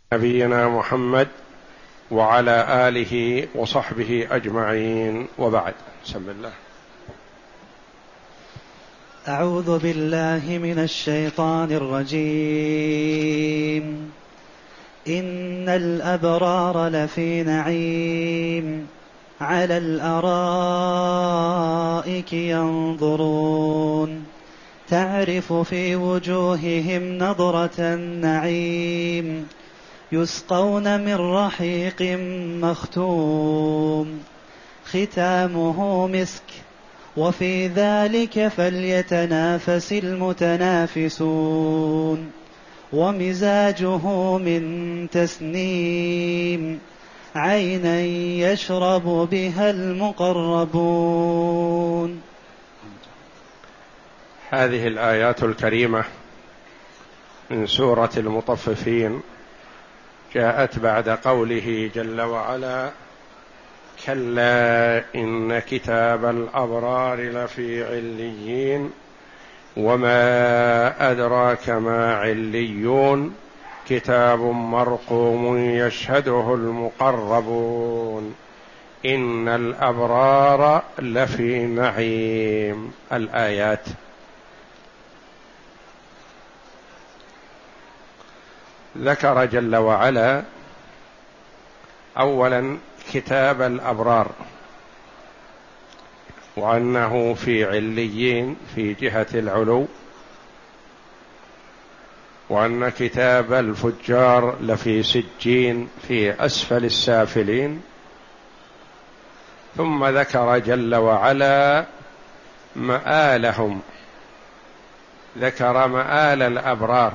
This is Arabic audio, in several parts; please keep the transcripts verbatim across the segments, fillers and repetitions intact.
نبينا محمد وعلى آله وصحبه أجمعين، وبعد. بسم الله. أعوذ بالله من الشيطان الرجيم. إن الأبرار لفي نعيم على الأرائك ينظرون تعرف في وجوههم نضرة النعيم يسقون من رحيق مختوم ختامه مسك وفي ذلك فليتنافس المتنافسون ومزاجه من تسنيم عينا يشرب بها المقربون. هذه الآيات الكريمة من سورة المطففين جاءت بعد قوله جل وعلا: كلا إن كتاب الأبرار لفي عليين وما أدراك ما عليون كتاب مرقوم يشهده المقربون إن الأبرار لفي نعيم. الآيات. ذكر جل وعلا أولا كتاب الأبرار، وأنه في عليين في جهة العلو، وأن كتاب الفجار لفي سجين في أسفل السافلين. ثم ذكر جل وعلا مآلهم، ذكر مآل الأبرار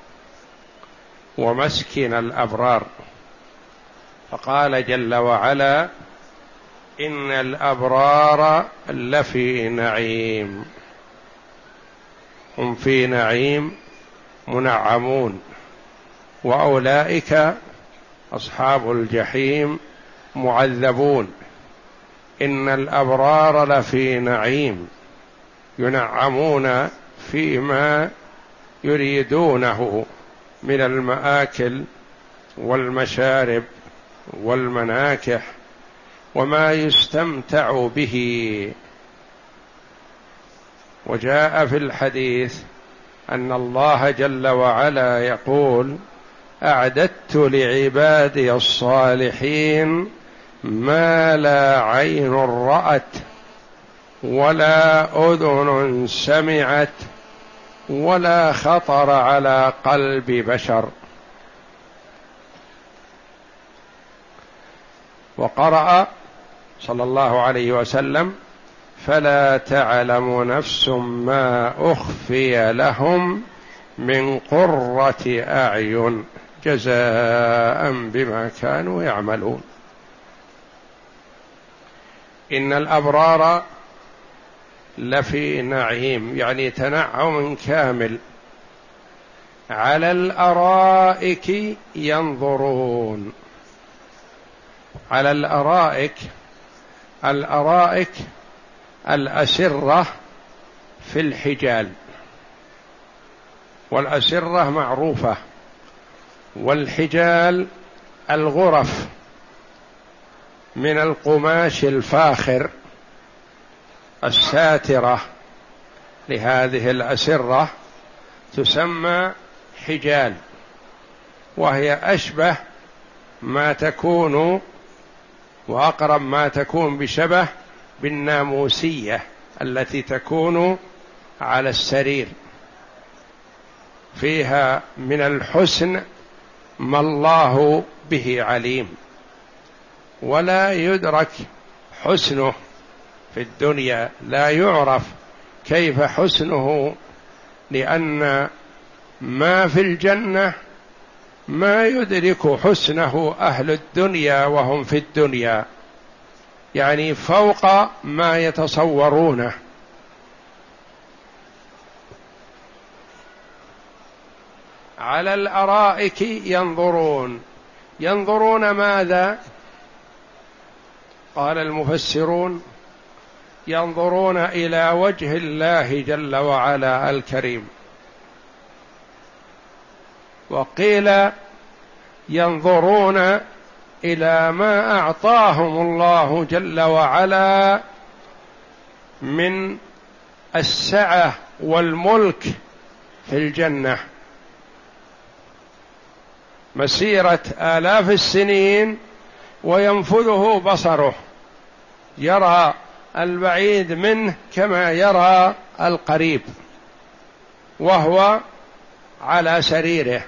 ومسكن الأبرار، فقال جل وعلا: إن الأبرار لفي نعيم، هم في نعيم منعمون، وأولئك أصحاب الجحيم معذبون. إن الأبرار لفي نعيم ينعمون فيما يريدونه من المآكل والمشارب والمناكح وما يستمتع به. وجاء في الحديث أن الله جل وعلا يقول: أعددت لعبادي الصالحين ما لا عين رأت ولا أذن سمعت ولا خطر على قلب بشر. وقرأ صلى الله عليه وسلم: فلا تعلم نفس ما أخفي لهم من قرة أعين جزاء بما كانوا يعملون. إن الأبرار لفي نعيم، يعني تنعم كامل، على الأرائك ينظرون. على الأرائك، الأرائك الأسرة في الحجال، والأسرة معروفة، والحجال الغرف من القماش الفاخر الساترة لهذه الأسرة تسمى حجال، وهي أشبه ما تكون وأقرب ما تكون بشبه بالناموسية التي تكون على السرير، فيها من الحسن ما الله به عليم، ولا يدرك حسنه في الدنيا، لا يعرف كيف حسنه، لأن ما في الجنة ما يدرك حسنه أهل الدنيا وهم في الدنيا، يعني فوق ما يتصورونه. على الأرائك ينظرون، ينظرون ماذا؟ قال المفسرون: ينظرون إلى وجه الله جل وعلا الكريم. وقيل ينظرون إلى ما أعطاهم الله جل وعلا من السعة والملك في الجنة، مسيرة آلاف السنين وينفذه بصره، يرى البعيد منه كما يرى القريب وهو على سريره.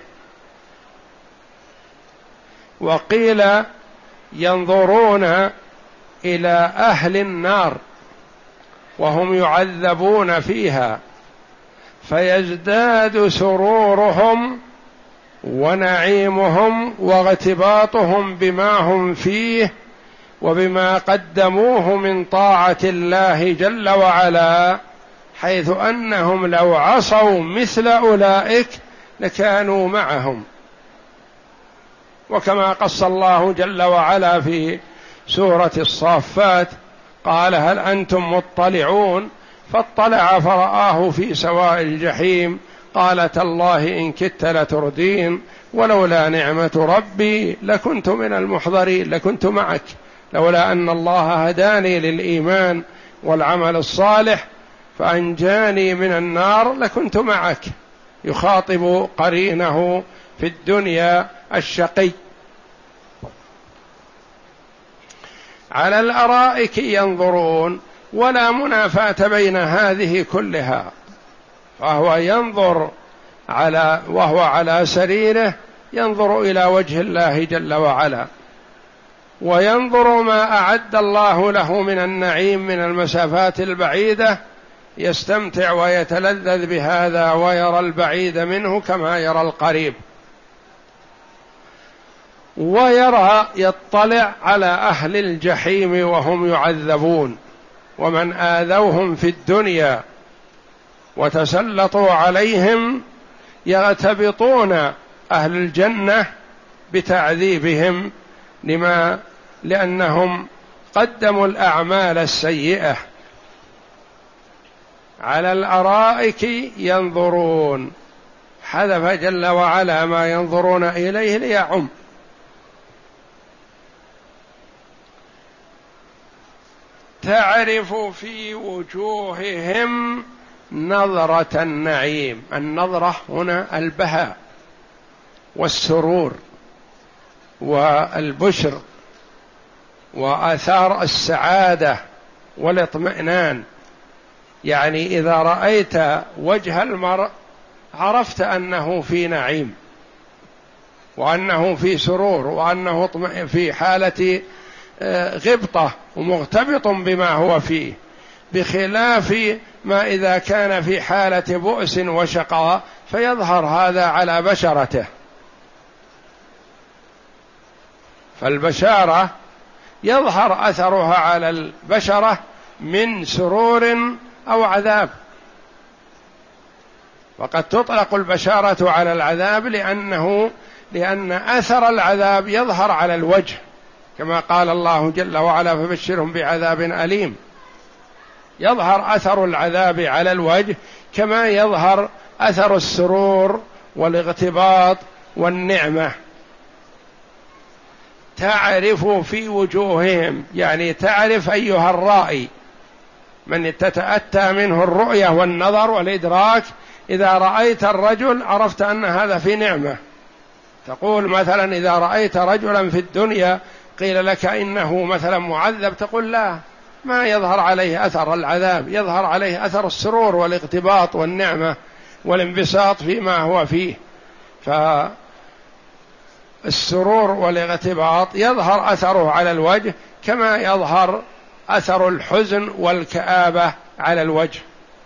وقيل ينظرون إلى أهل النار وهم يعذبون فيها فيزداد سرورهم ونعيمهم واغتباطهم بما هم فيه وبما قدموه من طاعة الله جل وعلا، حيث أنهم لو عصوا مثل أولئك لكانوا معهم. وكما قص الله جل وعلا في سورة الصافات قال هل أنتم مطلعون، فاطلع فرآه في سواء الجحيم قال تالله إن كدت لتردين ولولا نعمة ربي لكنت من المحضرين، لكنت معك، لولا أن الله هداني للإيمان والعمل الصالح فأنجاني من النار لكنت معك. يخاطب قرينه في الدنيا الشقي. على الأرائك ينظرون، ولا منافاة بين هذه كلها، فهو ينظر على وهو على سريره ينظر إلى وجه الله جل وعلا، وينظر ما أعد الله له من النعيم من المسافات البعيدة، يستمتع ويتلذذ بهذا ويرى البعيد منه كما يرى القريب. ويرى يطلع على أهل الجحيم وهم يعذبون ومن آذوهم في الدنيا وتسلطوا عليهم، يغتبطون أهل الجنة بتعذيبهم لما لأنهم قدموا الأعمال السيئة. على الأرائك ينظرون، حذف جل وعلا ما ينظرون إليه ليعم. تعرف في وجوههم نظرة النعيم، النظرة هنا البهاء والسرور والبشر وآثار السعادة والاطمئنان. يعني إذا رأيت وجه المرء عرفت أنه في نعيم وأنه في سرور وأنه في حالة غبطة ومغتبط بما هو فيه، بخلاف ما إذا كان في حالة بؤس وشقاء فيظهر هذا على بشرته. فالبشارة يظهر أثرها على البشرة من سرور أو عذاب، وقد تطلق البشارة على العذاب لأنه لأن أثر العذاب يظهر على الوجه، كما قال الله جل وعلا فبشرهم بعذاب أليم. يظهر أثر العذاب على الوجه كما يظهر أثر السرور والاغتباط والنعمة. تعرف في وجوههم، يعني تعرف أيها الرائي من تتأتى منه الرؤية والنظر والإدراك، إذا رأيت الرجل عرفت أن هذا في نعمة. تقول مثلا إذا رأيت رجلا في الدنيا قيل لك إنه مثلا معذب، تقول لا، ما يظهر عليه أثر العذاب، يظهر عليه أثر السرور والاغتباط والنعمة والانبساط فيما هو فيه. فالسرور والاغتباط يظهر أثره على الوجه كما يظهر أثر الحزن والكآبة على الوجه.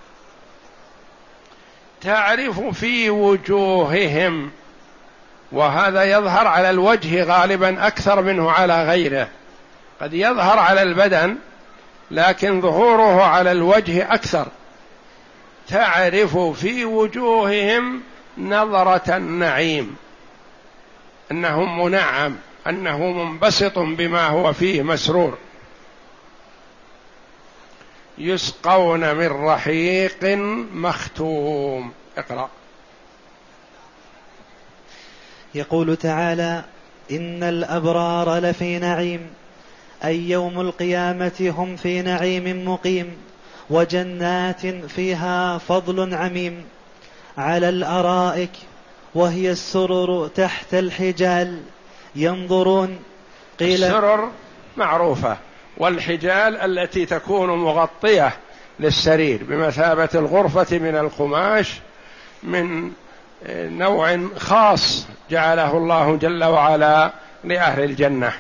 تعرف في وجوههم، وهذا يظهر على الوجه غالبا أكثر منه على غيره. قد يظهر على البدن لكن ظهوره على الوجه أكثر. تعرف في وجوههم نظرة النعيم، أنه منعم، أنه منبسط بما هو فيه مسرور. يسقون من رحيق مختوم. اقرأ. يقول تعالى إن الأبرار لفي نعيم، أي يوم القيامة هم في نعيم مقيم، وجنات فيها فضل عميم، على الأرائك وهي السرر تحت الحجال ينظرون. قيل السرر معروفة، والحجال التي تكون مغطية للسرير بمثابة الغرفة من القماش من نوع خاص جعله الله جل وعلا لأهل الجنة.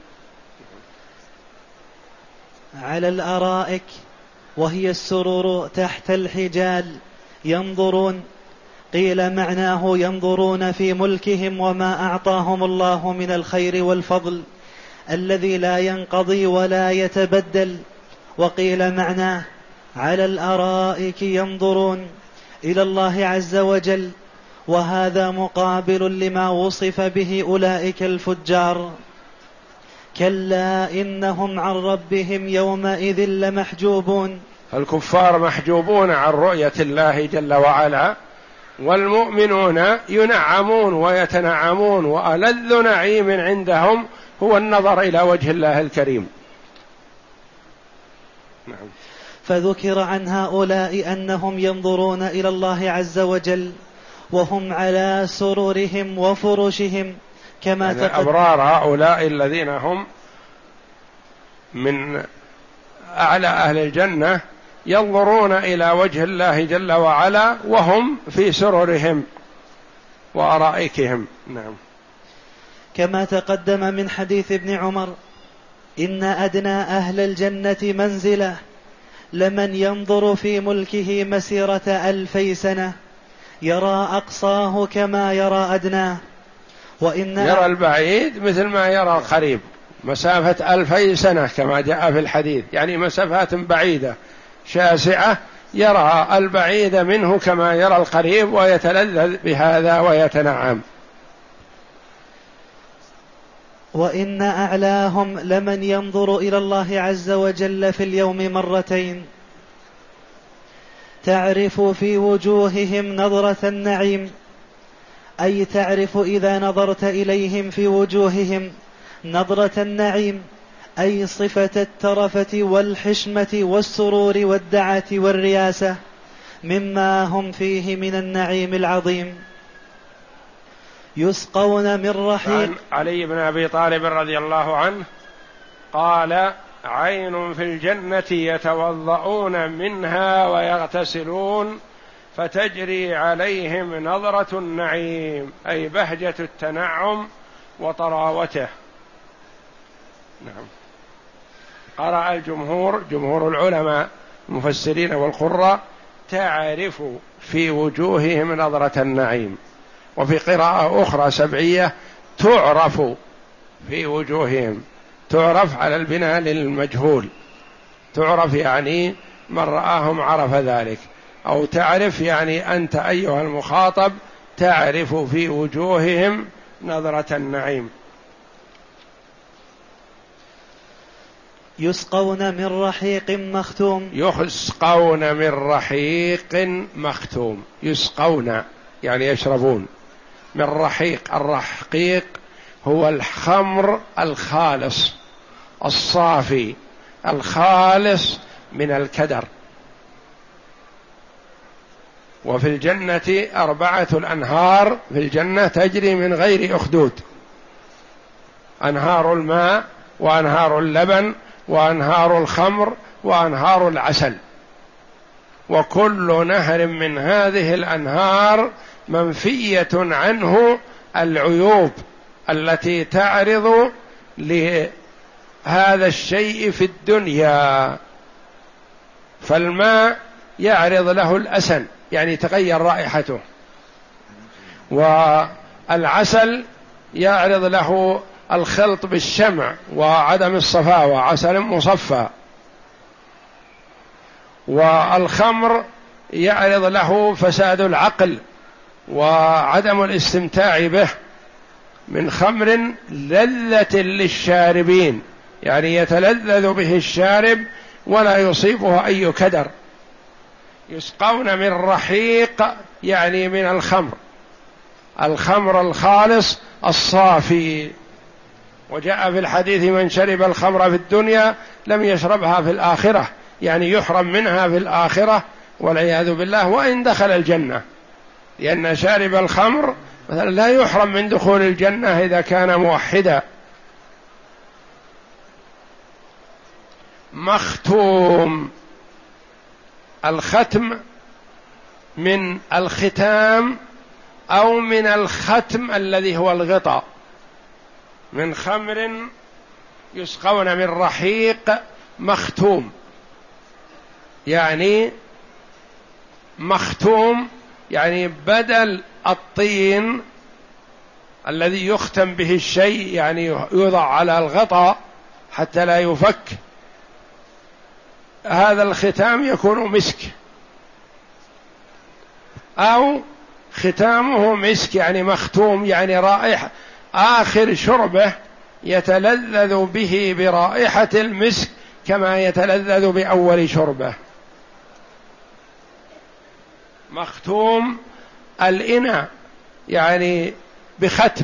على الأرائك وهي السرر تحت الحجال ينظرون. قيل معناه ينظرون في ملكهم وما أعطاهم الله من الخير والفضل الذي لا ينقضي ولا يتبدل. وقيل معناه على الأرائك ينظرون إلى الله عز وجل، وهذا مقابل لما وصف به أولئك الفجار. كلا إنهم عن ربهم يومئذ لمحجوبون. الكفار محجوبون عن رؤية الله جل وعلا، والمؤمنون ينعمون ويتنعمون، وألذ نعيم عندهم هو النظر إلى وجه الله الكريم. نعم. فذكر عن هؤلاء أنهم ينظرون إلى الله عز وجل وهم على سررهم وفرشهم كما يعني الأبرار هؤلاء الذين هم من أعلى أهل الجنة ينظرون إلى وجه الله جل وعلا وهم في سررهم وأرائكهم. نعم. كما تقدم من حديث ابن عمر: إن أدنى أهل الجنة منزلة لمن ينظر في ملكه مسيرة ألفي سنة يرى أقصاه كما يرى أدناه، وإن يرى البعيد مثل ما يرى القريب، مسافة ألفي سنة كما جاء في الحديث، يعني مسافات بعيدة شاسعة يرى البعيد منه كما يرى القريب ويتلذذ بهذا ويتنعم. وإن أعلاهم لمن ينظر إلى الله عز وجل في اليوم مرتين تعرف في وجوههم نظرة النعيم، أي تعرف إذا نظرت إليهم في وجوههم نظرة النعيم، أي صفة الترفة والحشمة والسرور والدعة والرياسة مما هم فيه من النعيم العظيم. يسقون من رحيق. عن علي بن أبي طالب رضي الله عنه قال: عين في الجنة يتوضؤون منها ويغتسلون فتجري عليهم نظرة النعيم، أي بهجة التنعم وطراوته. نعم. قرأ الجمهور جمهور العلماء المفسرين والقراء: تعرف في وجوههم نظرة النعيم، وفي قراءة أخرى سبعية: تعرف في وجوههم. تعرف على البناء للمجهول، تعرف يعني من رآهم عرف ذلك، أو تعرف يعني أنت أيها المخاطب تعرف في وجوههم نظرة النعيم. يسقون من رحيق مختوم. يسقون من رحيق مختوم. يسقون يعني يشربون من رحيق. الرحيق هو الخمر الخالص الصافي الخالص من الكدر. وفي الجنة أربعة الأنهار في الجنة تجري من غير أخدود: أنهار الماء، وأنهار اللبن، وأنهار الخمر، وأنهار العسل. وكل نهر من هذه الأنهار منفية عنه العيوب التي تعرض لهذا الشيء في الدنيا. فالماء يعرض له الأسن يعني تغير رائحته، والعسل يعرض له الخلط بالشمع وعدم الصفاوة، عسل مصفى. والخمر يعرض له فساد العقل وعدم الاستمتاع به، من خمر لذة للشاربين يعني يتلذذ به الشارب ولا يصيبه أي كدر. يسقون من رحيق يعني من الخمر، الخمر الخالص الصافي وجاء في الحديث من شرب الخمر في الدنيا لم يشربها في الآخرة، يعني يحرم منها في الآخرة والعياذ بالله وإن دخل الجنة، لأن شارب الخمر مثلا لا يحرم من دخول الجنة إذا كان موحدا. مختوم، الختم من الختام أو من الختم الذي هو الغطاء، من خمر يسقون من رحيق مختوم، يعني مختوم يعني بدل الطين الذي يختم به الشيء، يعني يوضع على الغطاء حتى لا يفك، هذا الختام يكون مسك، أو ختامه مسك يعني مختوم يعني رائحة، آخر شربه يتلذذ به برائحة المسك كما يتلذذ بأول شربه. مختوم الإناء يعني بختم.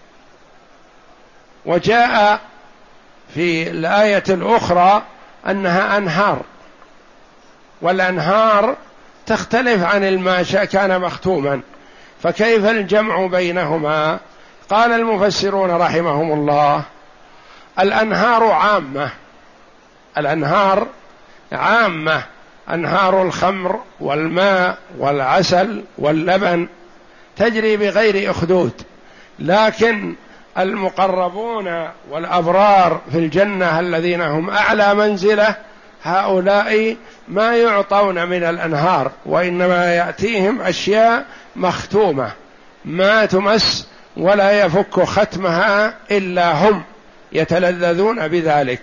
وجاء في الآية الأخرى أنها أنهار، والأنهار تختلف عن الماء كان مختوما، فكيف الجمع بينهما؟ قال المفسرون رحمهم الله الأنهار عامة، الأنهار عامة، أنهار الخمر والماء والعسل واللبن تجري بغير أخدود، لكن المقربون والأبرار في الجنة الذين هم أعلى منزلة هؤلاء ما يعطون من الأنهار، وإنما يأتيهم أشياء مختومة ما تمس ولا يفك ختمها إلا هم يتلذذون بذلك.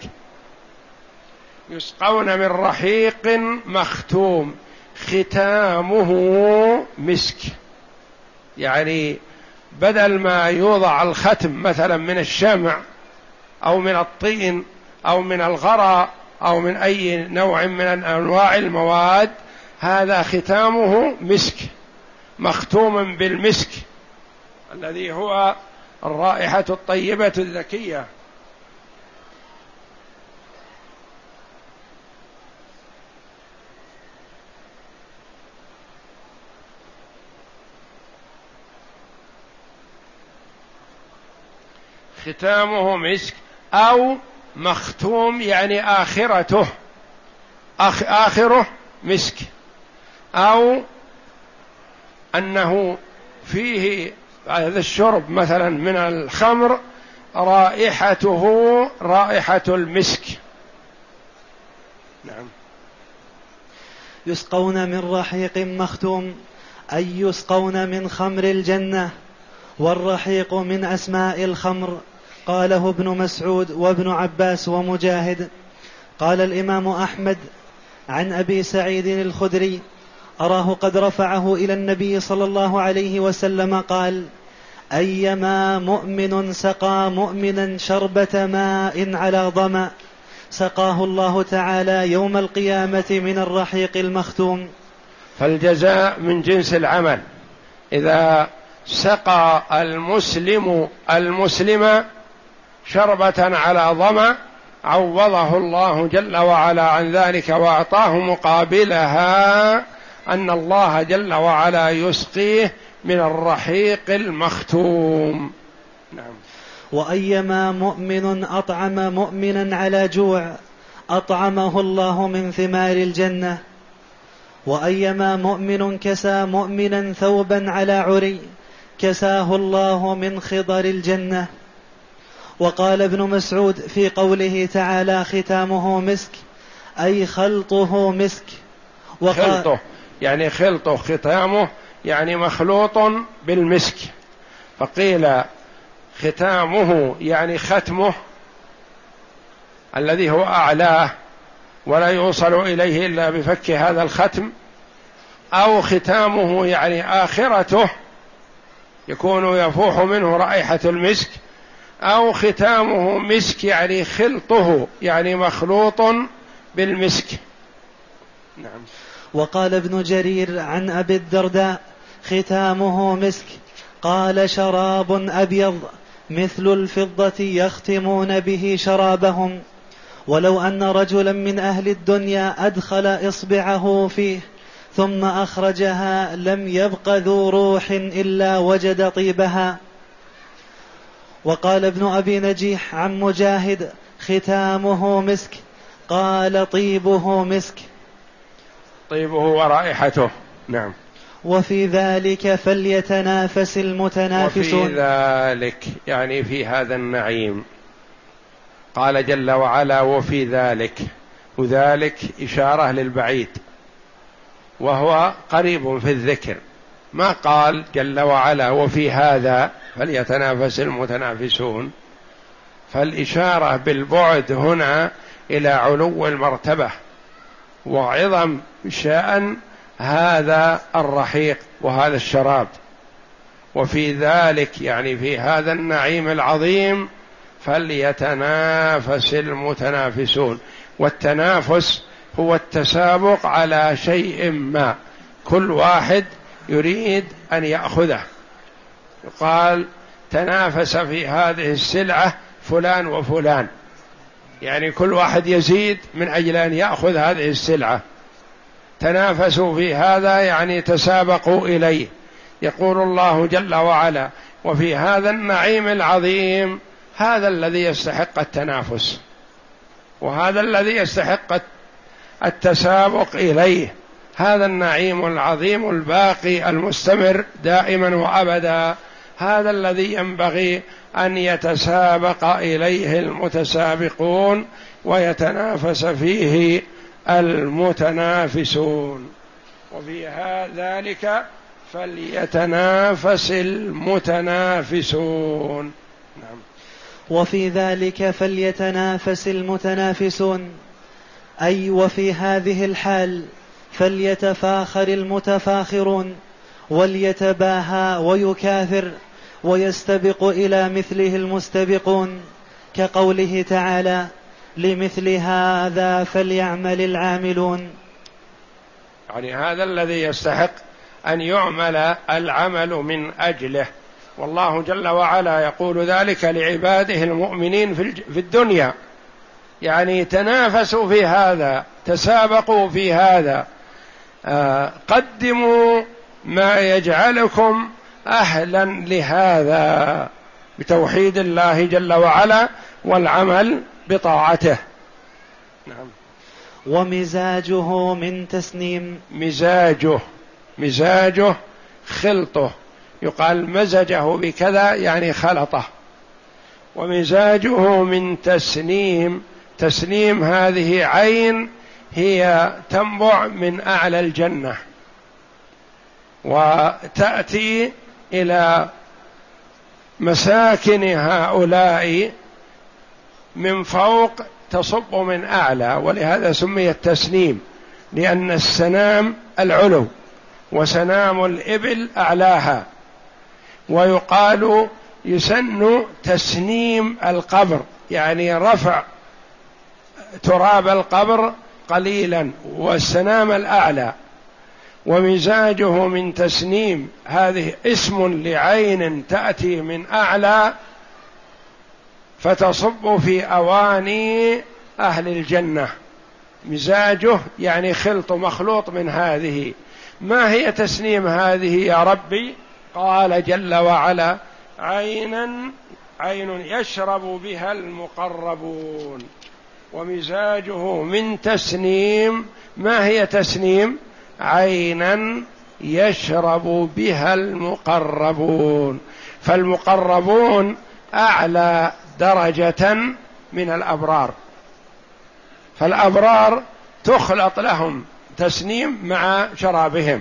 يسقون من رحيق مختوم ختامه مسك، يعني بدل ما يوضع الختم مثلا من الشمع أو من الطين أو من الغراء أو من أي نوع من أنواع المواد، هذا ختامه مسك مختوم بالمسك الذي هو الرائحة الطيبة الذكية. ختامه مسك أو مختوم يعني آخرته آخ آخره مسك، أو أنه فيه هذا الشرب مثلا من الخمر رائحته رائحة المسك. نعم. يسقون من رحيق مختوم أي يسقون من خمر الجنة، والرحيق من أسماء الخمر، قاله ابن مسعود وابن عباس ومجاهد. قال الإمام أحمد عن أبي سعيد الخدري أراه قد رفعه إلى النبي صلى الله عليه وسلم قال: أيما مؤمن سقى مؤمنا شربة ماء على ظمأ سقاه الله تعالى يوم القيامة من الرحيق المختوم. فالجزاء من جنس العمل، إذا سقى المسلم المسلم شربة على ظمأ عوضه الله جل وعلا عن ذلك وأعطاه مقابلها أن الله جل وعلا يسقيه من الرحيق المختوم. نعم. وأيما مؤمن أطعم مؤمنا على جوع أطعمه الله من ثمار الجنة، وأيما مؤمن كسى مؤمنا ثوبا على عري كساه الله من خضر الجنة. وقال ابن مسعود في قوله تعالى ختامه مسك أي خلطه مسك. خلطه يعني خلطه، ختامه يعني مخلوط بالمسك، فقيل ختامه يعني ختمه الذي هو أعلاه ولا يوصل إليه إلا بفك هذا الختم، أو ختامه يعني آخرته يكون يفوح منه رائحة المسك، أو ختامه مسك يعني خلطه يعني مخلوط بالمسك. نعم. وقال ابن جرير عن أبي الدرداء ختامه مسك، قال شراب أبيض مثل الفضة يختمون به شرابهم، ولو أن رجلا من أهل الدنيا أدخل إصبعه فيه ثم أخرجها لم يبق ذو روح إلا وجد طيبها. وقال ابن أبي نجيح عن مجاهد: ختامه مسك، قال طيبه مسك. طيبه ورائحته. نعم. وفي ذلك فليتنافس المتنافسون. وفي ذلك يعني في هذا النعيم، قال جل وعلا وفي ذلك، وذلك إشارة للبعيد وهو قريب في الذكر، ما قال جل وعلا وفي هذا فليتنافس المتنافسون، فالإشارة بالبعد هنا إلى علو المرتبة وعظم شأن هذا الرحيق وهذا الشراب. وفي ذلك يعني في هذا النعيم العظيم فليتنافس المتنافسون. والتنافس هو التسابق على شيء ما، كل واحد يريد أن يأخذه. يقال تنافس في هذه السلعة فلان وفلان، يعني كل واحد يزيد من أجل أن يأخذ هذه السلعة. تنافسوا في هذا يعني تسابقوا إليه. يقول الله جل وعلا وفي هذا النعيم العظيم، هذا الذي يستحق التنافس وهذا الذي يستحق التسابق إليه، هذا النعيم العظيم الباقي المستمر دائما وأبدا، هذا الذي ينبغي أن يتسابق إليه المتسابقون ويتنافس فيه المتنافسون. وفي ذلك فليتنافس المتنافسون. نعم. وفي ذلك فليتنافس المتنافسون، أي وفي هذه الحال فليتفاخر المتفاخرون وليتباهى ويكاثر ويستبق إلى مثله المستبقون، كقوله تعالى: لمثل هذا فليعمل العاملون. يعني هذا الذي يستحق أن يعمل العمل من أجله، والله جل وعلا يقول ذلك لعباده المؤمنين في الدنيا، يعني تنافسوا في هذا، تسابقوا في هذا، آه قدموا ما يجعلكم أهلا لهذا بتوحيد الله جل وعلا والعمل بطاعته. نعم. ومزاجه من تسنيم. مزاجه، مزاجه خلطه، يقال مزجه بكذا يعني خلطه. ومزاجه من تسنيم، تسنيم هذه عين هي تنبع من أعلى الجنة وتأتي إلى مساكن هؤلاء من فوق، تصب من أعلى، ولهذا سمي التسنيم، لأن السنام العلو وسنام الإبل أعلاها. ويقال يسن تسنيم القبر، يعني رفع تراب القبر قليلا، والسنام الأعلى. ومزاجه من تسنيم هذه اسم لعين تأتي من أعلى فتصب في أواني أهل الجنة. مزاجه يعني خلط، مخلوط من هذه. ما هي تسنيم هذه يا ربي؟ قال جل وعلا: عينا عين يشرب بها المقربون. ومزاجه من تسنيم. ما هي تسنيم؟ عينا يشرب بها المقربون. فالمقربون أعلى درجة من الأبرار، فالأبرار تخلط لهم تسنيم مع شرابهم،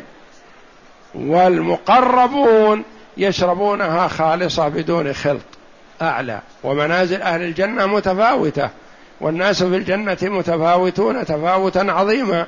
والمقربون يشربونها خالصة بدون خلط، أعلى. ومنازل أهل الجنة متفاوتة، والناس في الجنة متفاوتون تفاوتا عظيما.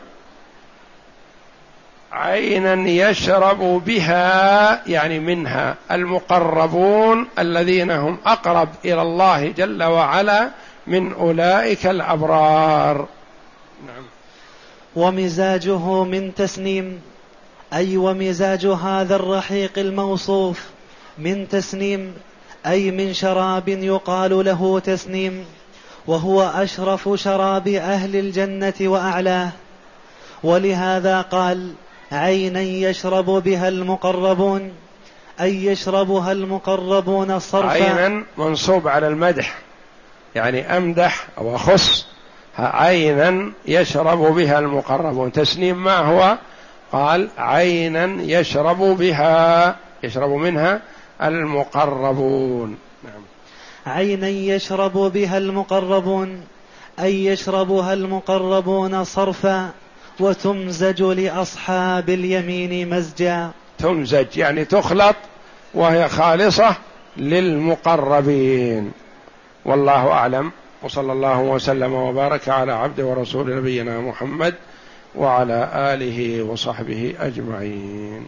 عينا يشرب بها يعني منها المقربون الذين هم أقرب إلى الله جل وعلا من أولئك الأبرار. نعم. ومزاجه من تسنيم، أي ومزاج هذا الرحيق الموصوف من تسنيم، أي من شراب يقال له تسنيم، وهو أشرف شراب أهل الجنة وأعلاه. ولهذا قال عينا يشرب بها المقربون، أي يشربها المقربون صرفا. عينا منصوب على المدح، يعني أمدح أو أخص، عينا يشرب بها المقربون. تسنيم ما هو؟ قال عينا يشرب بها، يشرب منها المقربون. نعم. عينا يشرب بها المقربون، أي يشربها المقربون صرفا، وتمزج لأصحاب اليمين مزجا. تمزج يعني تخلط وهي خالصة للمقربين. والله أعلم، وصلى الله وسلم وبارك على عبده ورسول نبينا محمد وعلى آله وصحبه أجمعين.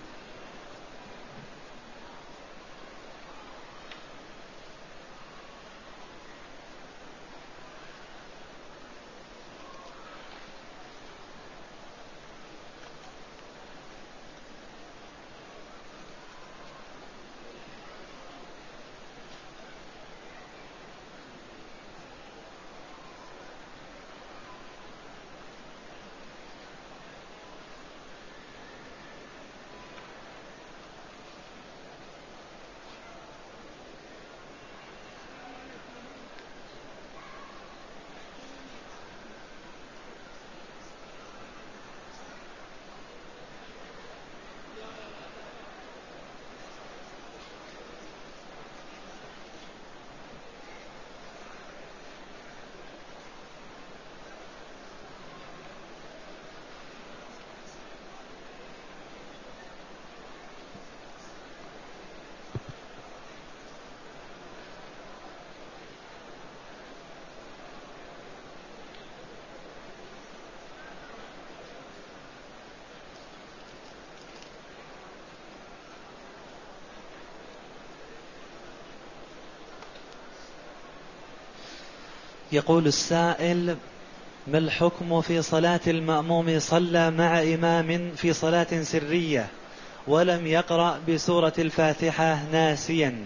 يقول السائل: ما الحكم في صلاة المأموم صلى مع إمام في صلاة سرية ولم يقرأ بسورة الفاتحة ناسيا؟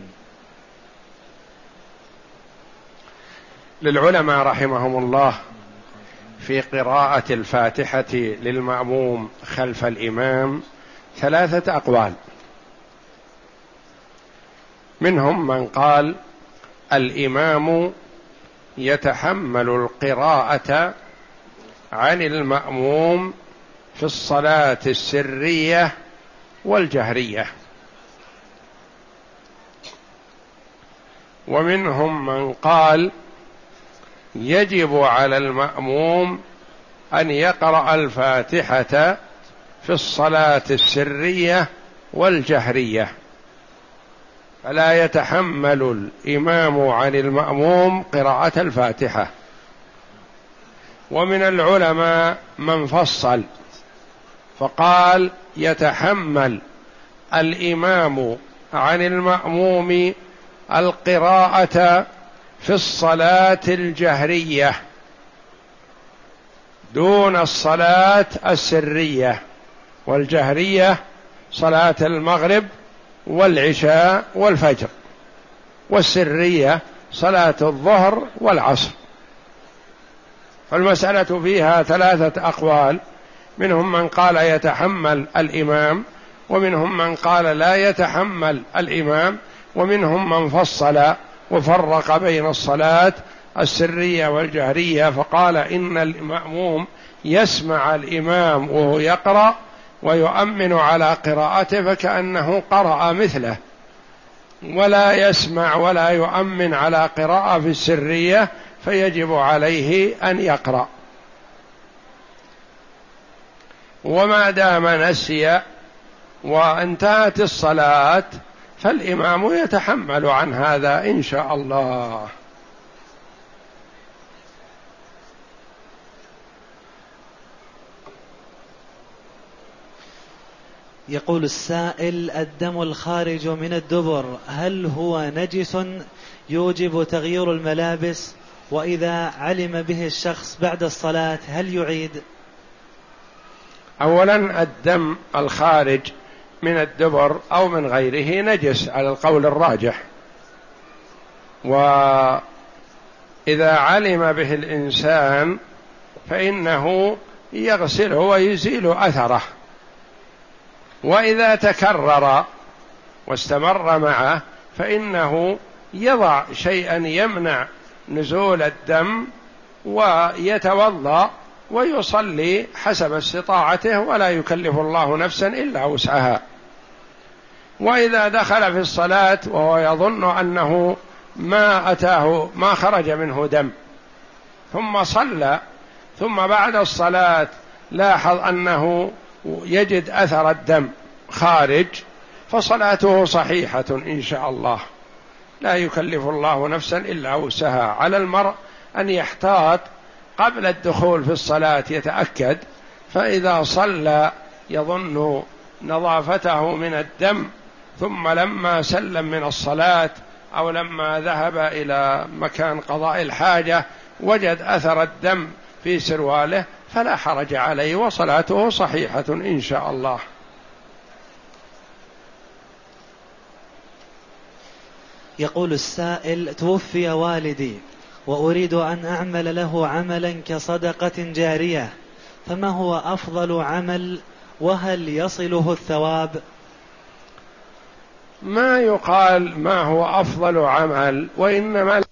للعلماء رحمهم الله في قراءة الفاتحة للمأموم خلف الإمام ثلاثة أقوال. منهم من قال الإمام يتحمل القراءة عن المأموم في الصلاة السرية والجهرية، ومنهم من قال يجب على المأموم أن يقرأ الفاتحة في الصلاة السرية والجهرية، فلا يتحمل الإمام عن المأموم قراءة الفاتحة. ومن العلماء من فصل فقال يتحمل الإمام عن المأموم القراءة في الصلاة الجهرية دون الصلاة السرية، والجهرية صلاة المغرب والعشاء والفجر، والسرية صلاة الظهر والعصر. فالمسألة فيها ثلاثة أقوال، منهم من قال يتحمل الإمام، ومنهم من قال لا يتحمل الإمام، ومنهم من فصل وفرق بين الصلاة السرية والجهرية فقال إن المأموم يسمع الإمام وهو يقرأ ويؤمن على قراءته فكأنه قرأ مثله، ولا يسمع ولا يؤمن على قراءة في السرية فيجب عليه أن يقرأ. وما دام نسي وانتهت الصلاة فالإمام يتحمل عن هذا إن شاء الله. يقول السائل: الدم الخارج من الدبر هل هو نجس يوجب تغيير الملابس؟ وإذا علم به الشخص بعد الصلاة هل يعيد؟ أولا الدم الخارج من الدبر أو من غيره نجس على القول الراجح، وإذا علم به الإنسان فإنه يغسله ويزيل أثره، وإذا تكرر واستمر معه فإنه يضع شيئا يمنع نزول الدم ويتوضأ ويصلي حسب استطاعته، ولا يكلف الله نفسا إلا وسعها. وإذا دخل في الصلاة وهو يظن أنه ما أتاه ما خرج منه دم ثم صلى، ثم بعد الصلاة لاحظ أنه يجد أثر الدم خارج، فصلاته صحيحة إن شاء الله، لا يكلف الله نفسا إلا وسعها. على المرء أن يحتاط قبل الدخول في الصلاة يتأكد، فإذا صلى يظن نظافته من الدم ثم لما سلم من الصلاة أو لما ذهب إلى مكان قضاء الحاجة وجد أثر الدم في سرواله فلا حرج عليه وصلاته صحيحة إن شاء الله. يقول السائل: توفي والدي وأريد أن أعمل له عملا كصدقة جارية، فما هو أفضل عمل وهل يصله الثواب؟ ما يقال ما هو أفضل عمل، وإنما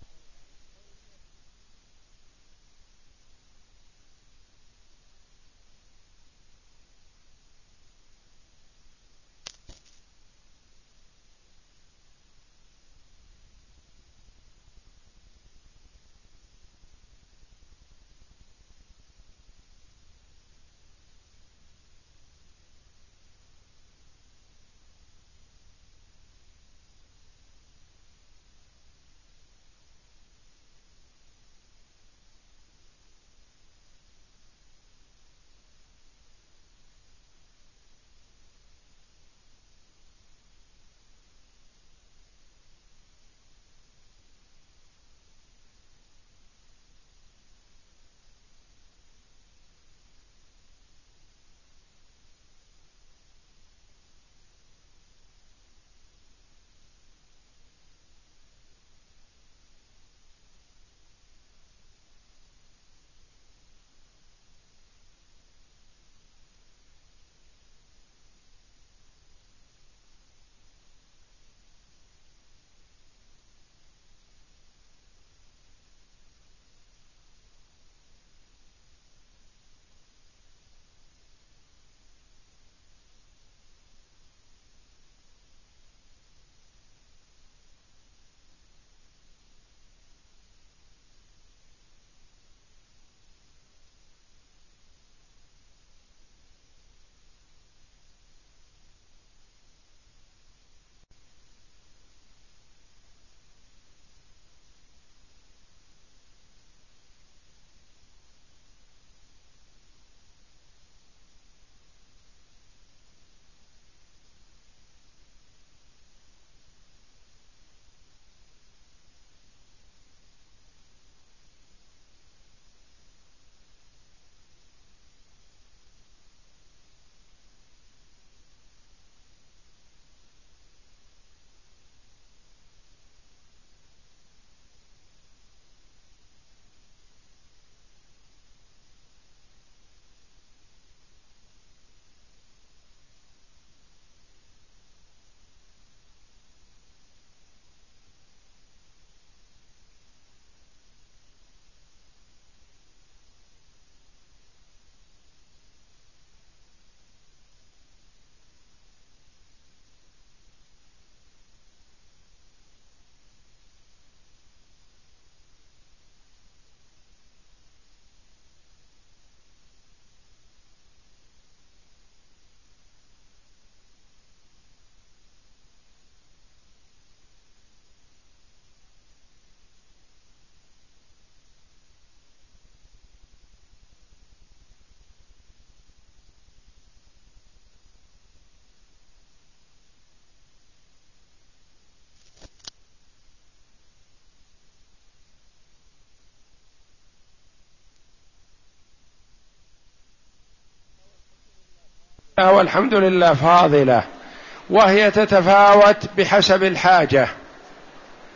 والحمد لله فاضلة، وهي تتفاوت بحسب الحاجة،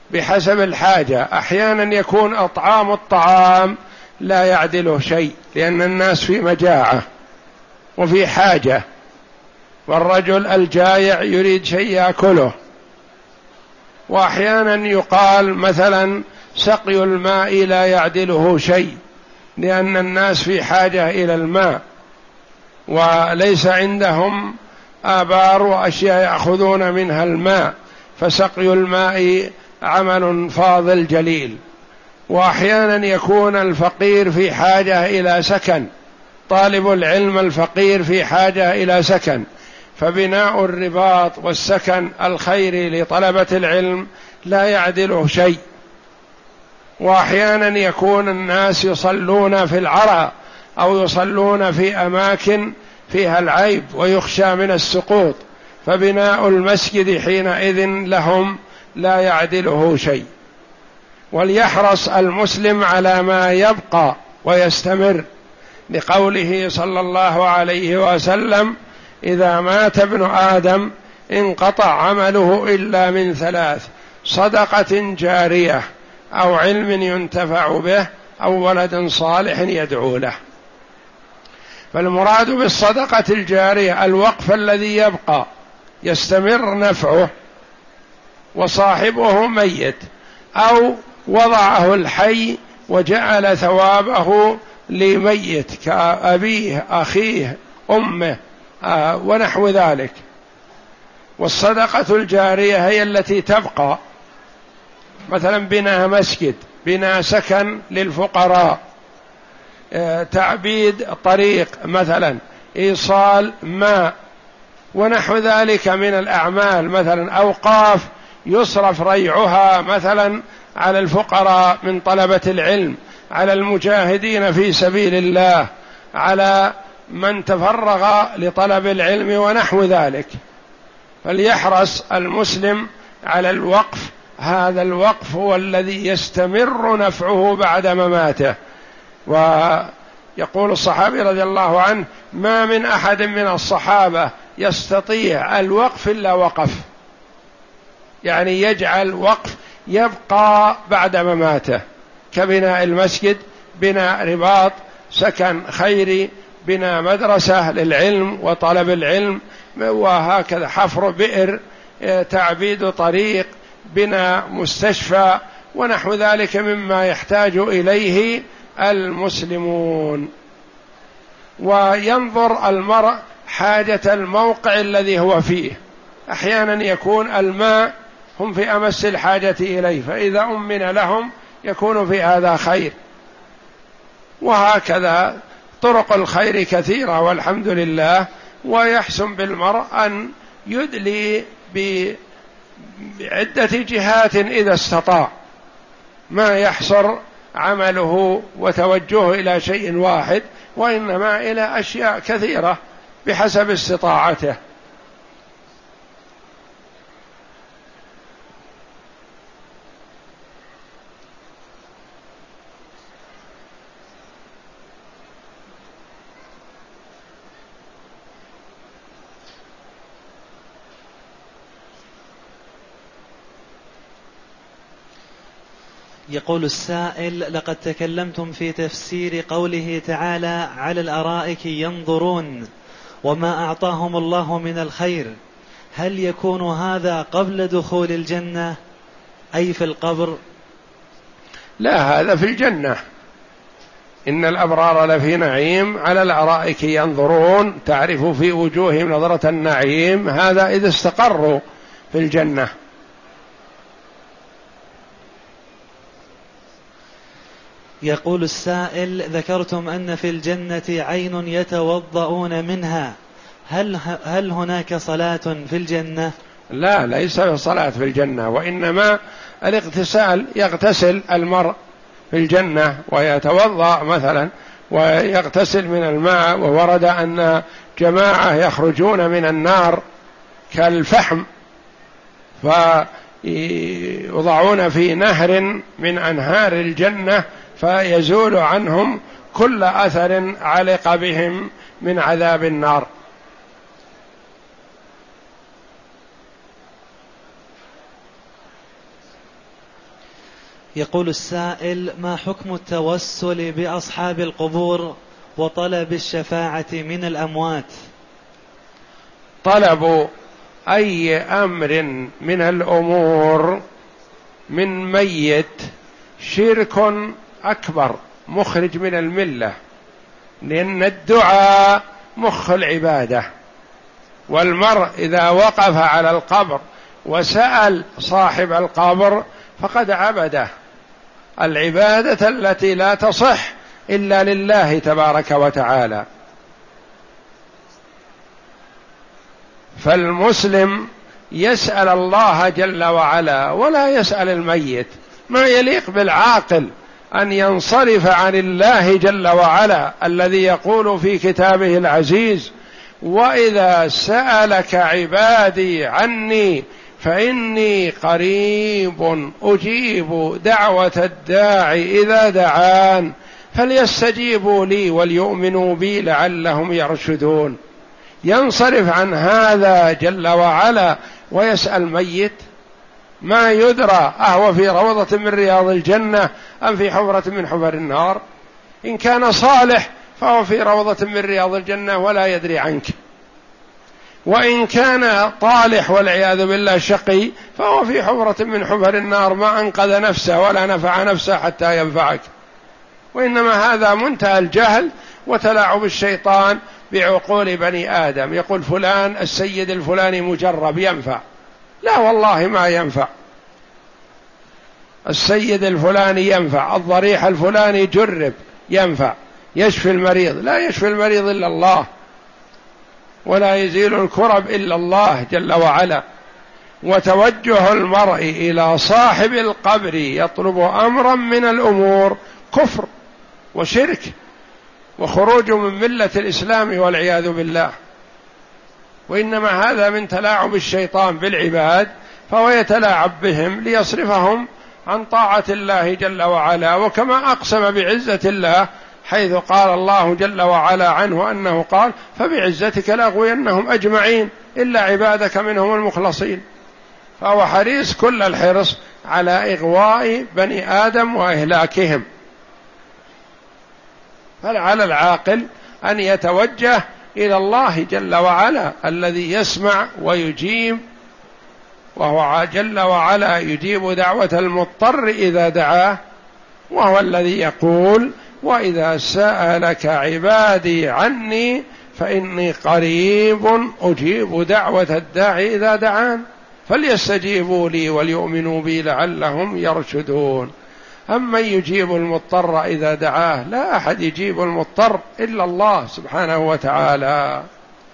بحسب الحاجة. أحيانا يكون إطعام الطعام لا يعدله شيء، لأن الناس في مجاعة وفي حاجة، والرجل الجائع يريد شيء يأكله. وأحيانا يقال مثلا سقي الماء لا يعدله شيء، لأن الناس في حاجة إلى الماء وليس عندهم آبار وأشياء يأخذون منها الماء، فسقي الماء عمل فاضل جليل. وأحيانا يكون الفقير في حاجة إلى سكن، طالب العلم الفقير في حاجة إلى سكن، فبناء الرباط والسكن الخيري لطلبة العلم لا يعدله شيء. وأحيانا يكون الناس يصلون في العرى أو يصلون في أماكن فيها العيب ويخشى من السقوط، فبناء المسجد حينئذ لهم لا يعدله شيء. وليحرص المسلم على ما يبقى ويستمر، لقوله صلى الله عليه وسلم: إذا مات ابن آدم انقطع عمله إلا من ثلاث: صدقة جارية، أو علم ينتفع به، أو ولد صالح يدعو له. فالمراد بالصدقة الجارية الوقف الذي يبقى يستمر نفعه وصاحبه ميت، أو وضعه الحي وجعل ثوابه لميت كأبيه أخيه أمه آه ونحو ذلك. والصدقة الجارية هي التي تبقى، مثلا بناء مسجد، بناء سكن للفقراء، آه تعبيد طريق، مثلا إيصال ماء ونحو ذلك من الأعمال، مثلا أوقاف يصرف ريعها مثلا على الفقراء من طلبة العلم، على المجاهدين في سبيل الله، على من تفرغ لطلب العلم ونحو ذلك. فليحرص المسلم على الوقف، هذا الوقف هو الذي يستمر نفعه بعد مماته. ويقول الصحابي رضي الله عنه: ما من أحد من الصحابة يستطيع الوقف إلا وقف، يعني يجعل وقف يبقى بعد مماته، كبناء المسجد، بناء رباط، سكن خيري، بناء مدرسة للعلم وطلب العلم، وهكذا حفر بئر، تعبيد طريق، بناء مستشفى ونحو ذلك مما يحتاج إليه المسلمون. وينظر المرء حاجة الموقع الذي هو فيه، أحيانا يكون الماء هم في أمس الحاجة إليه، فإذا أمن لهم يكون في هذا خير. وهكذا طرق الخير كثيرة والحمد لله. ويحسن بالمرء أن يدلي بعدة جهات إذا استطاع، ما يحصر عمله وتوجهه إلى شيء واحد، وإنما إلى أشياء كثيرة بحسب استطاعته. يقول السائل: لقد تكلمتم في تفسير قوله تعالى: على الأرائك ينظرون، وما أعطاهم الله من الخير، هل يكون هذا قبل دخول الجنة أي في القبر؟ لا، هذا في الجنة. إن الأبرار لفي نعيم على الأرائك ينظرون، تعرف في وجوههم نظرة النعيم، هذا إذا استقروا في الجنة. يقول السائل: ذكرتم أن في الجنة عين يتوضؤون منها، هل هل هناك صلاة في الجنة؟ لا، ليس صلاة في الجنة، وإنما الاغتسال، يغتسل المرء في الجنة ويتوضأ مثلا ويغتسل من الماء. وورد أن جماعة يخرجون من النار كالفحم فيوضعون في نهر من أنهار الجنة فيزول عنهم كل أثر علق بهم من عذاب النار. يقول السائل: ما حكم التوسل بأصحاب القبور وطلب الشفاعة من الأموات؟ طلب أي أمر من الأمور من ميت شرك أكبر مخرج من الملة، لأن الدعاء مخ العبادة، والمرء إذا وقف على القبر وسأل صاحب القبر فقد عبده، العبادة التي لا تصح إلا لله تبارك وتعالى. فالمسلم يسأل الله جل وعلا ولا يسأل الميت، ما يليق بالعاقل أن ينصرف عن الله جل وعلا الذي يقول في كتابه العزيز: وإذا سألك عبادي عني فإني قريب أجيب دعوة الداعي إذا دعان فليستجيبوا لي وليؤمنوا بي لعلهم يرشدون. ينصرف عن هذا جل وعلا ويسأل ميت؟ ما يدرى أهو في روضة من رياض الجنة أم في حفرة من حفر النار. إن كان صالح فهو في روضة من رياض الجنة ولا يدري عنك، وإن كان طالح والعياذ بالله شقي فهو في حفرة من حفر النار، ما أنقذ نفسه ولا نفع نفسه حتى ينفعك. وإنما هذا منتهى الجهل وتلاعب الشيطان بعقول بني آدم. يقول فلان السيد الفلاني مجرب ينفع، لا والله ما ينفع. السيد الفلاني ينفع، الضريح الفلاني جرب ينفع، يشفي المريض، لا يشفي المريض إلا الله، ولا يزيل الكرب إلا الله جل وعلا. وتوجه المرء إلى صاحب القبر يطلب أمرا من الأمور كفر وشرك وخروج من ملة الإسلام والعياذ بالله. وإنما هذا من تلاعب الشيطان بالعباد، فهو يتلاعب بهم ليصرفهم عن طاعة الله جل وعلا. وكما أقسم بعزة الله حيث قال الله جل وعلا عنه أنه قال: فبعزتك لأغوينهم أجمعين إلا عبادك منهم المخلصين. فهو حريص كل الحرص على إغواء بني آدم وإهلاكهم. فعلى العاقل أن يتوجه إلى الله جل وعلا الذي يسمع ويجيب، وهو جل وعلا يجيب دعوة المضطر إذا دعاه، وهو الذي يقول: وإذا سألك عبادي عني فإني قريب أجيب دعوة الداعي إذا دعان فليستجيبوا لي وليؤمنوا بي لعلهم يرشدون. أما يجيب المضطر إذا دعاه؟ لا أحد يجيب المضطر إلا الله سبحانه وتعالى.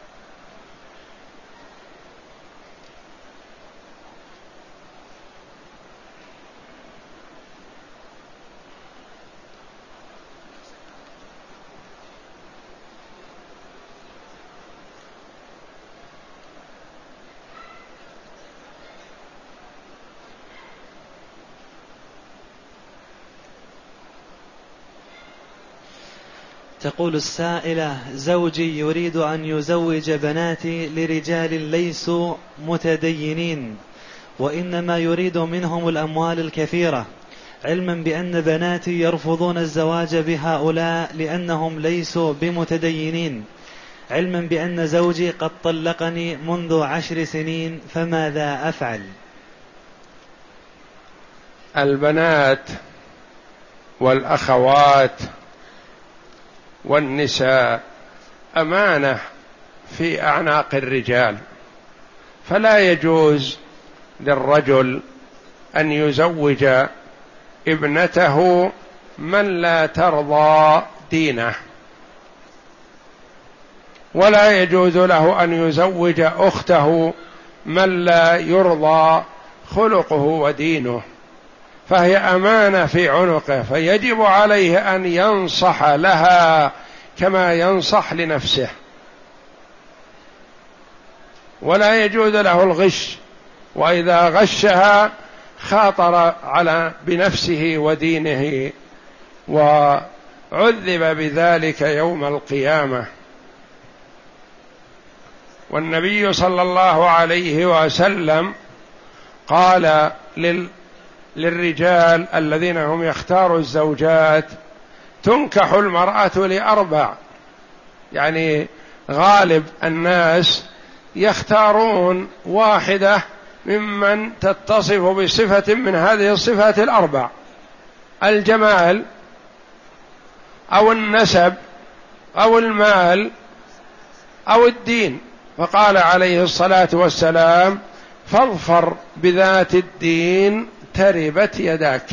تقول السائلة: زوجي يريد أن يزوج بناتي لرجال ليسوا متدينين، وإنما يريد منهم الأموال الكثيرة، علما بأن بناتي يرفضون الزواج بهؤلاء لأنهم ليسوا بمتدينين، علما بأن زوجي قد طلقني منذ عشر سنين، فماذا أفعل؟ البنات والأخوات والنساء أمانة في أعناق الرجال، فلا يجوز للرجل أن يزوج ابنته من لا ترضى دينه، ولا يجوز له أن يزوج أخته من لا يرضى خلقه ودينه، فهي أمانة في عنقه، فيجب عليه أن ينصح لها كما ينصح لنفسه، ولا يجوز له الغش، وإذا غشها خاطر على بنفسه ودينه وعذب بذلك يوم القيامة. والنبي صلى الله عليه وسلم قال للرجال الذين هم يختاروا الزوجات تنكح المرأة لأربع، يعني غالب الناس يختارون واحدة ممن تتصف بصفة من هذه الصفات الأربع: الجمال أو النسب أو المال أو الدين. فقال عليه الصلاة والسلام: فاظفر بذات الدين تربت يداك.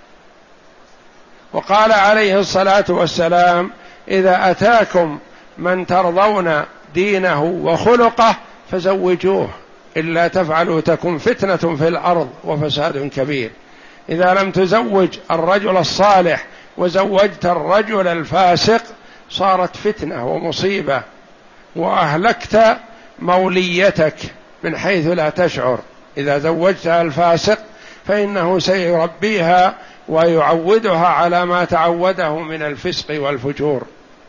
وقال عليه الصلاة والسلام: إذا أتاكم من ترضون دينه وخلقه فزوجوه، إلا تفعلوا تكن فتنة في الأرض وفساد كبير. إذا لم تزوج الرجل الصالح وزوجت الرجل الفاسق صارت فتنة ومصيبة، وأهلكت موليتك من حيث لا تشعر. إذا زوجتها الفاسق فإنه سيربيها ويعودها على ما تعوده من الفسق والفجور.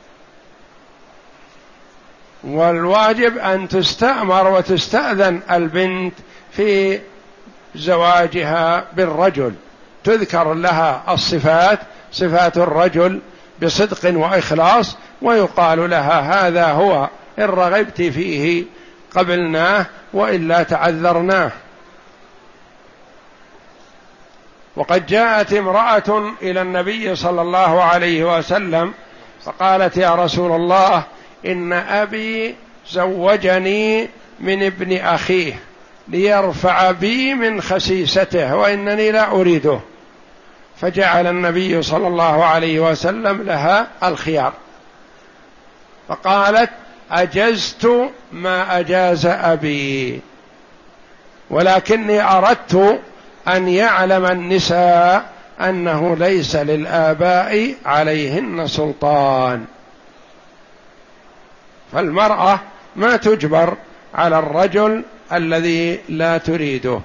والواجب أن تستأمر وتستأذن البنت في زواجها بالرجل، تذكر لها الصفات، صفات الرجل بصدق وإخلاص، ويقال لها: هذا هو، إن رغبت فيه قبلناه وإلا تعذرناه. وقد جاءت امرأة إلى النبي صلى الله عليه وسلم فقالت: يا رسول الله، إن أبي زوجني من ابن أخيه ليرفع بي من خسيسته وإنني لا أريده. فجعل النبي صلى الله عليه وسلم لها الخيار، فقالت: أجزت ما أجاز أبي، ولكني أردت أن يعلم النساء أنه ليس للآباء عليهن سلطان. فالمرأة ما تجبر على الرجل الذي لا تريده.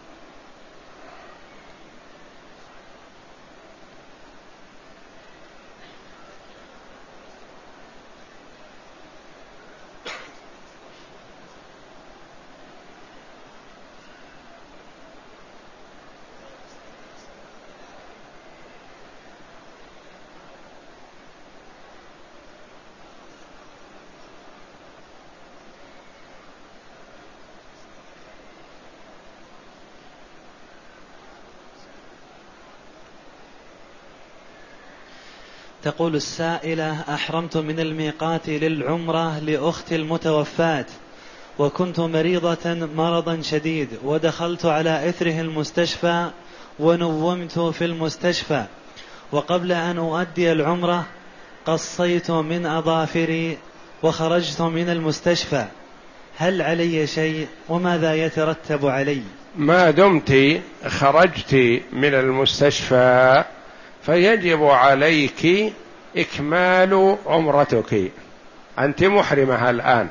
تقول السائلة: أحرمت من الميقات للعمرة لأختي المتوفاة، وكنت مريضة مرضا شديد، ودخلت على إثره المستشفى ونومت في المستشفى، وقبل أن أؤدي العمرة قصيت من أظافري وخرجت من المستشفى، هل علي شيء وماذا يترتب علي؟ ما دمت خرجت من المستشفى فيجب عليك إكمال عمرتك، أنت محرمة الآن.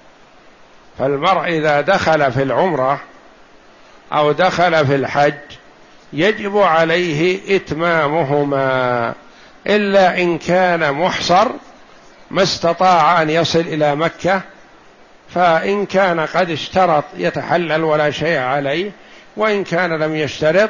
فالمرء إذا دخل في العمرة أو دخل في الحج يجب عليه إتمامهما، إلا إن كان محصر ما استطاع أن يصل إلى مكة، فإن كان قد اشترط يتحلل ولا شيء عليه، وإن كان لم يشترط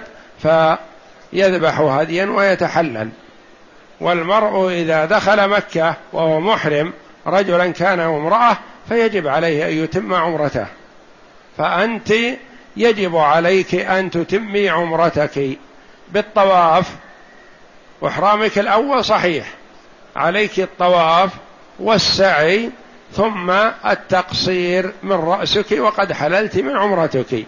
فيذبح هديا ويتحلل. والمرء إذا دخل مكة وهو محرم رجلا كان أو امرأة فيجب عليه أن يتم عمرته. فأنت يجب عليك أن تتمي عمرتك بالطواف، وإحرامك الأول صحيح، عليك الطواف والسعي ثم التقصير من رأسك وقد حللت من عمرتك.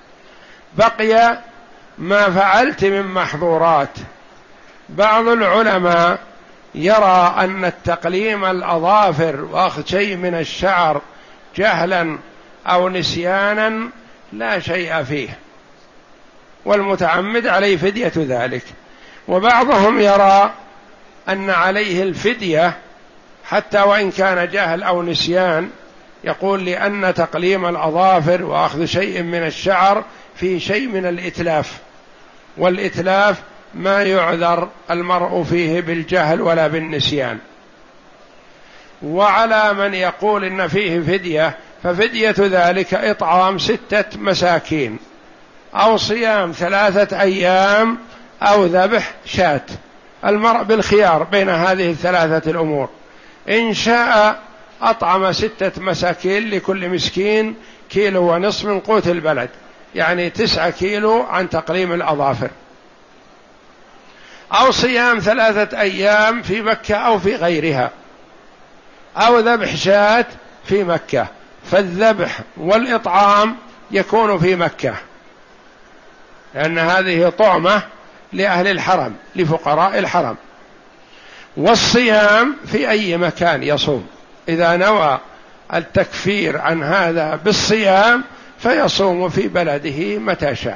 بقي ما فعلت من محظورات. بعض العلماء يرى أن التقليم الأظافر وأخذ شيء من الشعر جهلا أو نسيانا لا شيء فيه، والمتعمد عليه فدية ذلك. وبعضهم يرى أن عليه الفدية حتى وإن كان جهل أو نسيان، يقول لأن تقليم الأظافر وأخذ شيء من الشعر في شيء من الإتلاف، والإتلاف ما يعذر المرء فيه بالجهل ولا بالنسيان. وعلى من يقول إن فيه فدية ففدية ذلك إطعام ستة مساكين، أو صيام ثلاثة أيام أو ذبح شاة. المرء بالخيار بين هذه الثلاثة الأمور. إن شاء أطعم ستة مساكين لكل مسكين كيلو ونصف من قوت البلد، يعني تسعة كيلو عن تقليم الأظافر. أو صيام ثلاثة أيام في مكة أو في غيرها، أو ذبح شاة في مكة، فالذبح والإطعام يكون في مكة لأن هذه طعمة لأهل الحرم لفقراء الحرم. والصيام في أي مكان يصوم، إذا نوى التكفير عن هذا بالصيام فيصوم في بلده متى شاء.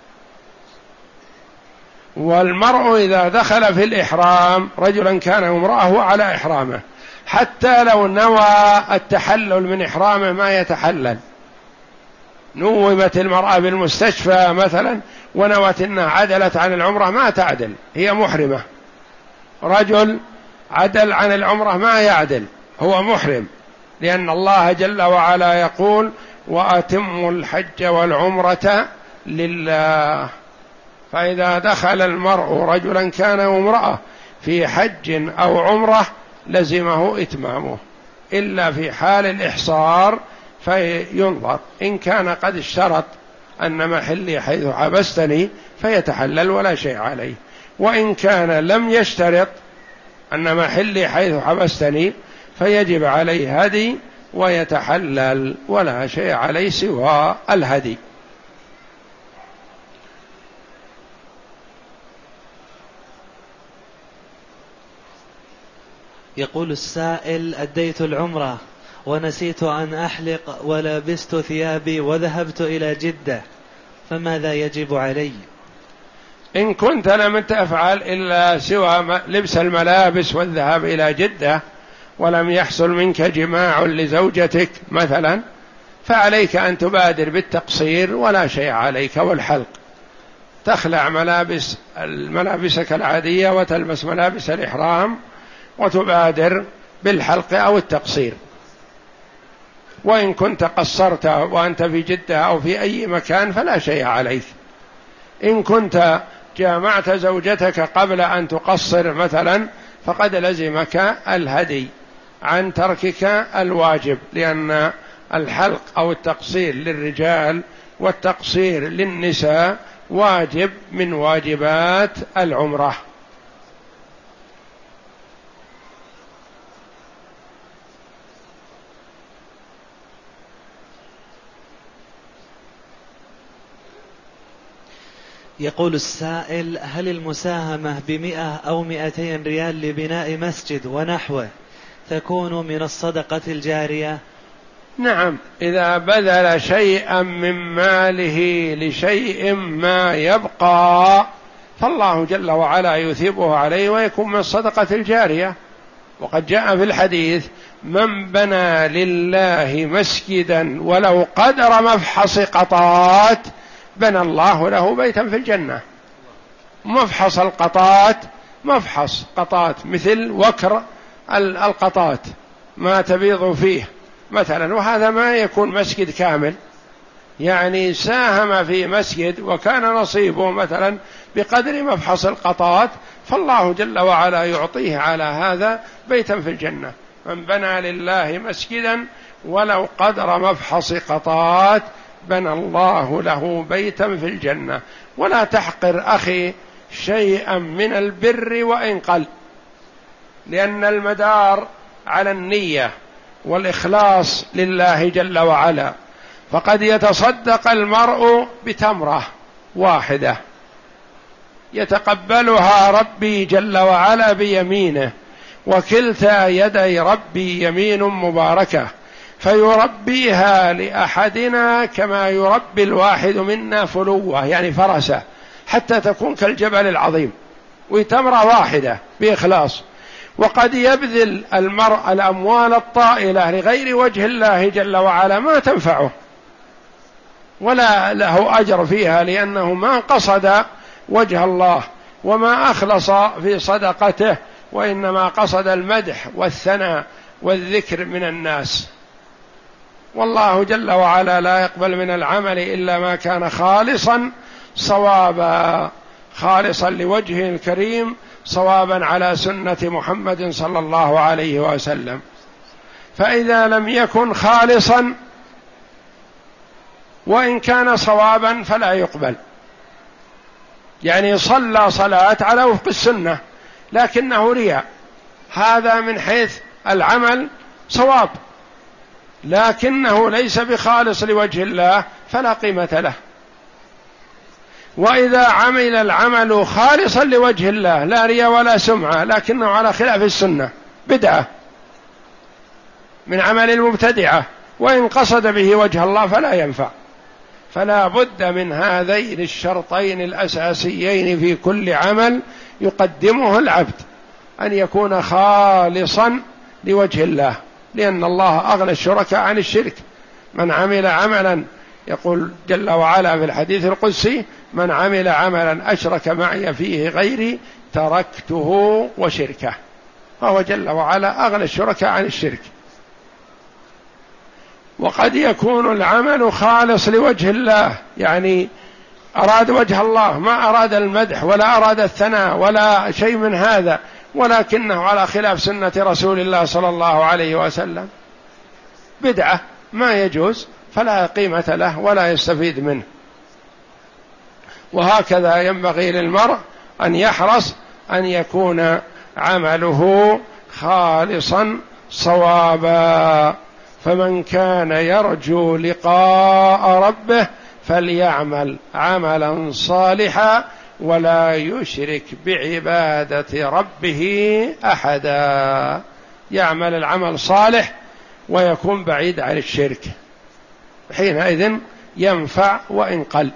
والمرء إذا دخل في الإحرام رجلا كان امرأة على إحرامه، حتى لو نوى التحلل من إحرامه ما يتحلل. نومت المرأة بالمستشفى مثلا ونوت أنها عدلت عن العمرة ما تعدل، هي محرمة. رجل عدل عن العمرة ما يعدل، هو محرم، لأن الله جل وعلا يقول وأتموا الحج والعمرة لله. فإذا دخل المرء رجلا كان امرأة في حج أو عمرة لزمه إتمامه، إلا في حال الإحصار فينظر، إن كان قد اشترط أن محلي حيث حبستني فيتحلل ولا شيء عليه، وإن كان لم يشترط أن محلي حيث حبستني فيجب عليه هدي ويتحلل ولا شيء عليه سوى الهدي. يقول السائل: أديت العمرة ونسيت أن أحلق ولبست ثيابي وذهبت إلى جدة، فماذا يجب علي؟ إن كنت لم تفعل إلا سوى لبس الملابس والذهاب إلى جدة ولم يحصل منك جماع لزوجتك مثلا، فعليك أن تبادر بالتقصير ولا شيء عليك، والحلق تخلع ملابس ملابسك العادية وتلبس ملابس الإحرام وتبادر بالحلق أو التقصير. وإن كنت قصرت وأنت في جدة أو في أي مكان فلا شيء عليك. إن كنت جامعت زوجتك قبل أن تقصر مثلا فقد لزمك الهدي عن تركك الواجب، لأن الحلق أو التقصير للرجال والتقصير للنساء واجب من واجبات العمرة. يقول السائل: هل المساهمة بمئة أو مئتين ريال لبناء مسجد ونحوه تكون من الصدقة الجارية؟ نعم، إذا بذل شيئا من ماله لشيء ما يبقى فالله جل وعلا يثيبه عليه ويكون من الصدقة الجارية. وقد جاء في الحديث: من بنى لله مسجدا ولو قدر مفحص قطات بنى الله له بيتا في الجنة. مفحص القطات، مفحص قطات مثل وكر القطات ما تبيض فيه مثلا، وهذا ما يكون مسجد كامل، يعني ساهم في مسجد وكان نصيبه مثلا بقدر مفحص القطات، فالله جل وعلا يعطيه على هذا بيتا في الجنة. من بنى لله مسجدا ولو قدر مفحص قطات بنى الله له بيتا في الجنة. ولا تحقر أخي شيئا من البر وإن قل، لأن المدار على النية والإخلاص لله جل وعلا. فقد يتصدق المرء بتمرة واحدة يتقبلها ربي جل وعلا بيمينه، وكلتا يدي ربي يمين مباركة، فيربيها لأحدنا كما يربي الواحد منا فلوة، يعني فرسة، حتى تكون كالجبل العظيم، وتمرة واحدة بإخلاص. وقد يبذل المرء الأموال الطائلة لغير وجه الله جل وعلا ما تنفعه ولا له أجر فيها، لأنه ما قصد وجه الله وما أخلص في صدقته، وإنما قصد المدح والثناء والذكر من الناس. والله جل وعلا لا يقبل من العمل إلا ما كان خالصا صوابا خالصا لوجهه الكريم، صوابا على سنة محمد صلى الله عليه وسلم. فإذا لم يكن خالصا وإن كان صوابا فلا يقبل، يعني صلى صلاة على وفق السنة لكنه رياء، هذا من حيث العمل صواب لكنه ليس بخالص لوجه الله فلا قيمة له. وإذا عمل العمل خالصا لوجه الله لا رياء ولا سمعة لكنه على خلاف السنة بدعة من عمل المبتدعة، وإن قصد به وجه الله فلا ينفع. فلا بد من هذين الشرطين الأساسيين في كل عمل يقدمه العبد، أن يكون خالصا لوجه الله، لأن الله أغنى الشركاء عن الشرك. من عمل عملا، يقول جل وعلا في الحديث القدسي: من عمل عملا أشرك معي فيه غيري تركته وشركه. فهو جل وعلا أغنى الشركاء عن الشرك. وقد يكون العمل خالص لوجه الله، يعني أراد وجه الله، ما أراد المدح ولا أراد الثناء ولا شيء من هذا، ولكنه على خلاف سنة رسول الله صلى الله عليه وسلم، بدعة ما يجوز، فلا قيمة له ولا يستفيد منه. وهكذا ينبغي للمرء أن يحرص أن يكون عمله خالصا صوابا. فمن كان يرجو لقاء ربه فليعمل عملا صالحا ولا يشرك بعبادة ربه أحدا. يعمل العمل صالح ويكون بعيد عن الشرك، حينئذ ينفع وإن قل.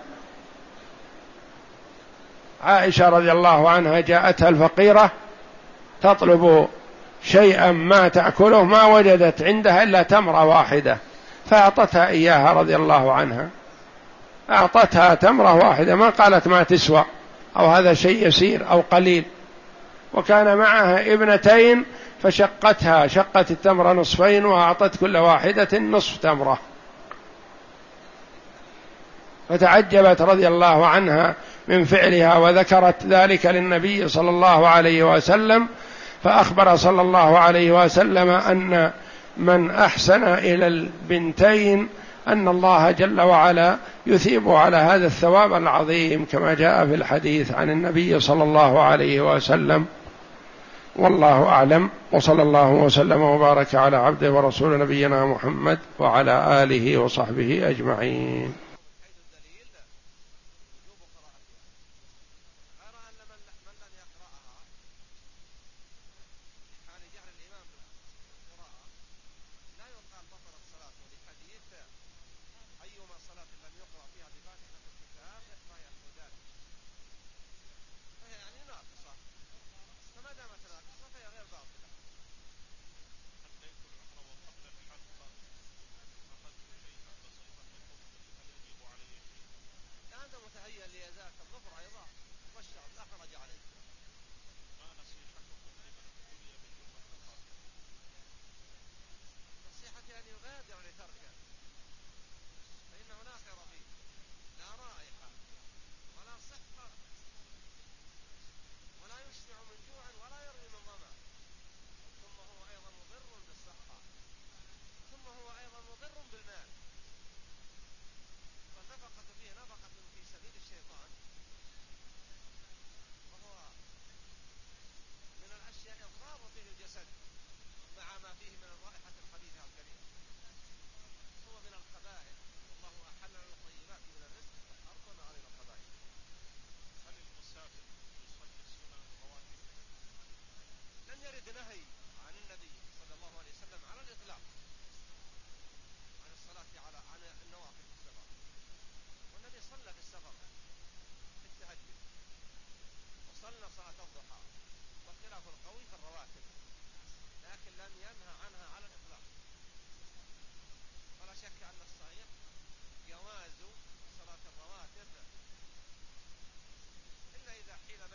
عائشة رضي الله عنها جاءتها الفقيرة تطلب شيئا ما تأكله، ما وجدت عندها إلا تمرة واحدة فأعطتها إياها رضي الله عنها، أعطتها تمرة واحدة، ما قالت ما تسوى أو هذا شيء يسير أو قليل. وكان معها ابنتين فشقتها، شقت التمرة نصفين وأعطت كل واحدة نصف تمرة. فتعجبت رضي الله عنها من فعلها وذكرت ذلك للنبي صلى الله عليه وسلم، فأخبر صلى الله عليه وسلم أن من أحسن إلى البنتين أن الله جل وعلا يثيب على هذا الثواب العظيم كما جاء في الحديث عن النبي صلى الله عليه وسلم. والله أعلم، وصلى الله وسلم وبارك على عبده ورسول نبينا محمد وعلى آله وصحبه أجمعين. جواز صلاة الرواتب إلا إذا حيل